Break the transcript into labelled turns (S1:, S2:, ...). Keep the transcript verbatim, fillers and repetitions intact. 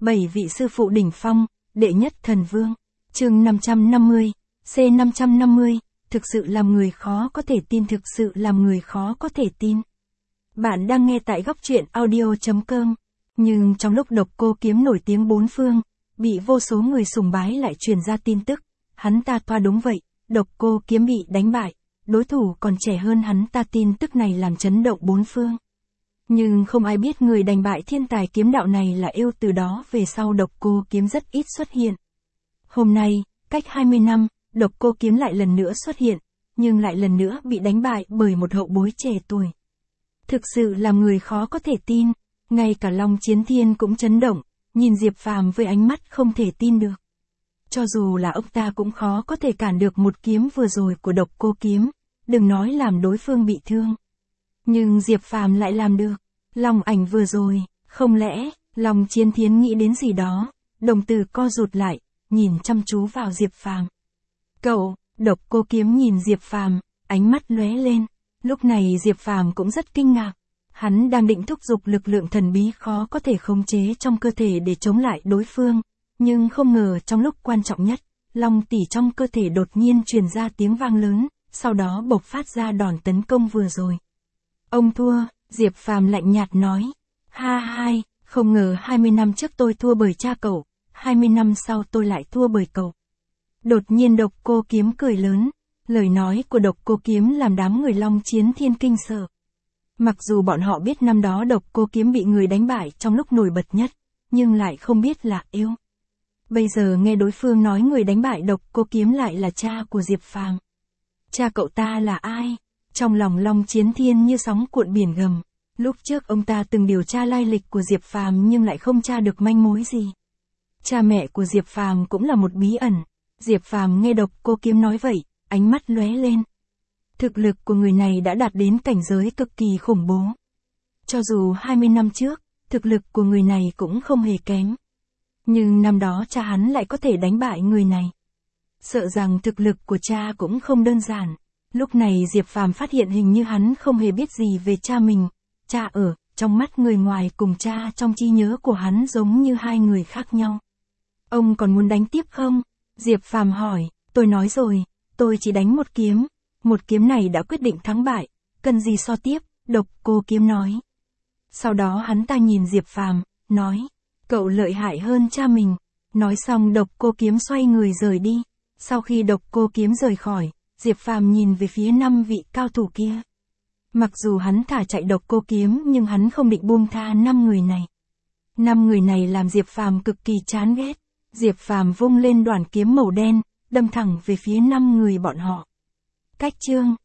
S1: bảy vị sư phụ đỉnh phong, đệ nhất thần vương. Chương năm trăm năm mươi, C năm trăm năm mươi, thực sự làm người khó có thể tin, thực sự làm người khó có thể tin. Bạn đang nghe tại góc truyện audio chấm com. Nhưng trong lúc Độc Cô Kiếm nổi tiếng bốn phương, bị vô số người sùng bái lại truyền ra tin tức, hắn ta toa đúng vậy, Độc Cô Kiếm bị đánh bại, đối thủ còn trẻ hơn hắn ta, tin tức này làm chấn động bốn phương. Nhưng không ai biết người đánh bại thiên tài kiếm đạo này là yêu, từ đó về sau Độc Cô Kiếm rất ít xuất hiện. Hôm nay, cách hai mươi năm, Độc Cô Kiếm lại lần nữa xuất hiện, nhưng lại lần nữa bị đánh bại bởi một hậu bối trẻ tuổi. Thực sự làm người khó có thể tin, ngay cả Long Chiến Thiên cũng chấn động, nhìn Diệp Phàm với ánh mắt không thể tin được. Cho dù là ông ta cũng khó có thể cản được một kiếm vừa rồi của Độc Cô Kiếm, đừng nói làm đối phương bị thương. Nhưng Diệp Phàm lại làm được. Long ảnh vừa rồi, không lẽ, Long Chiến Thiên nghĩ đến gì đó, đồng tử co rụt lại, nhìn chăm chú vào Diệp Phàm. Cậu, Độc Cô Kiếm nhìn Diệp Phàm, ánh mắt lóe lên. Lúc này Diệp Phàm cũng rất kinh ngạc. Hắn đang định thúc giục lực lượng thần bí khó có thể khống chế trong cơ thể để chống lại đối phương, nhưng không ngờ trong lúc quan trọng nhất, Long tỷ trong cơ thể đột nhiên truyền ra tiếng vang lớn, sau đó bộc phát ra đòn tấn công vừa rồi. Ông thua, Diệp Phàm lạnh nhạt nói. Ha hai, không ngờ hai mươi năm trước tôi thua bởi cha cậu, hai mươi năm sau tôi lại thua bởi cậu. Đột nhiên Độc Cô Kiếm cười lớn, lời nói của Độc Cô Kiếm làm đám người Long Chiến Thiên kinh sợ. Mặc dù bọn họ biết năm đó Độc Cô Kiếm bị người đánh bại trong lúc nổi bật nhất, nhưng lại không biết là yêu. Bây giờ nghe đối phương nói người đánh bại Độc Cô Kiếm lại là cha của Diệp Phàm. Cha cậu ta là ai? Trong lòng Long Chiến Thiên như sóng cuộn biển gầm. Lúc trước ông ta từng điều tra lai lịch của Diệp Phàm nhưng lại không tra được manh mối gì. Cha mẹ của Diệp Phàm cũng là một bí ẩn. Diệp Phàm nghe Độc Cô Kiếm nói vậy, ánh mắt lóe lên. Thực lực của người này đã đạt đến cảnh giới cực kỳ khủng bố. Cho dù hai mươi năm trước, thực lực của người này cũng không hề kém. Nhưng năm đó cha hắn lại có thể đánh bại người này. Sợ rằng thực lực của cha cũng không đơn giản. Lúc này Diệp Phàm phát hiện hình như hắn không hề biết gì về cha mình. Cha ở, trong mắt người ngoài cùng cha trong trí nhớ của hắn giống như hai người khác nhau. Ông còn muốn đánh tiếp không? Diệp Phàm hỏi, tôi nói rồi, tôi chỉ đánh một kiếm. Một kiếm này đã quyết định thắng bại, cần gì so tiếp, Độc Cô Kiếm nói. Sau đó hắn ta nhìn Diệp Phàm, nói, cậu lợi hại hơn cha mình. Nói xong Độc Cô Kiếm xoay người rời đi. Sau khi Độc Cô Kiếm rời khỏi, Diệp Phàm nhìn về phía năm vị cao thủ kia. Mặc dù hắn thả chạy Độc Cô Kiếm nhưng hắn không định buông tha năm người này. Năm người này làm Diệp Phàm cực kỳ chán ghét. Diệp Phàm vung lên đoản kiếm màu đen, đâm thẳng về phía năm người bọn họ. Cách chương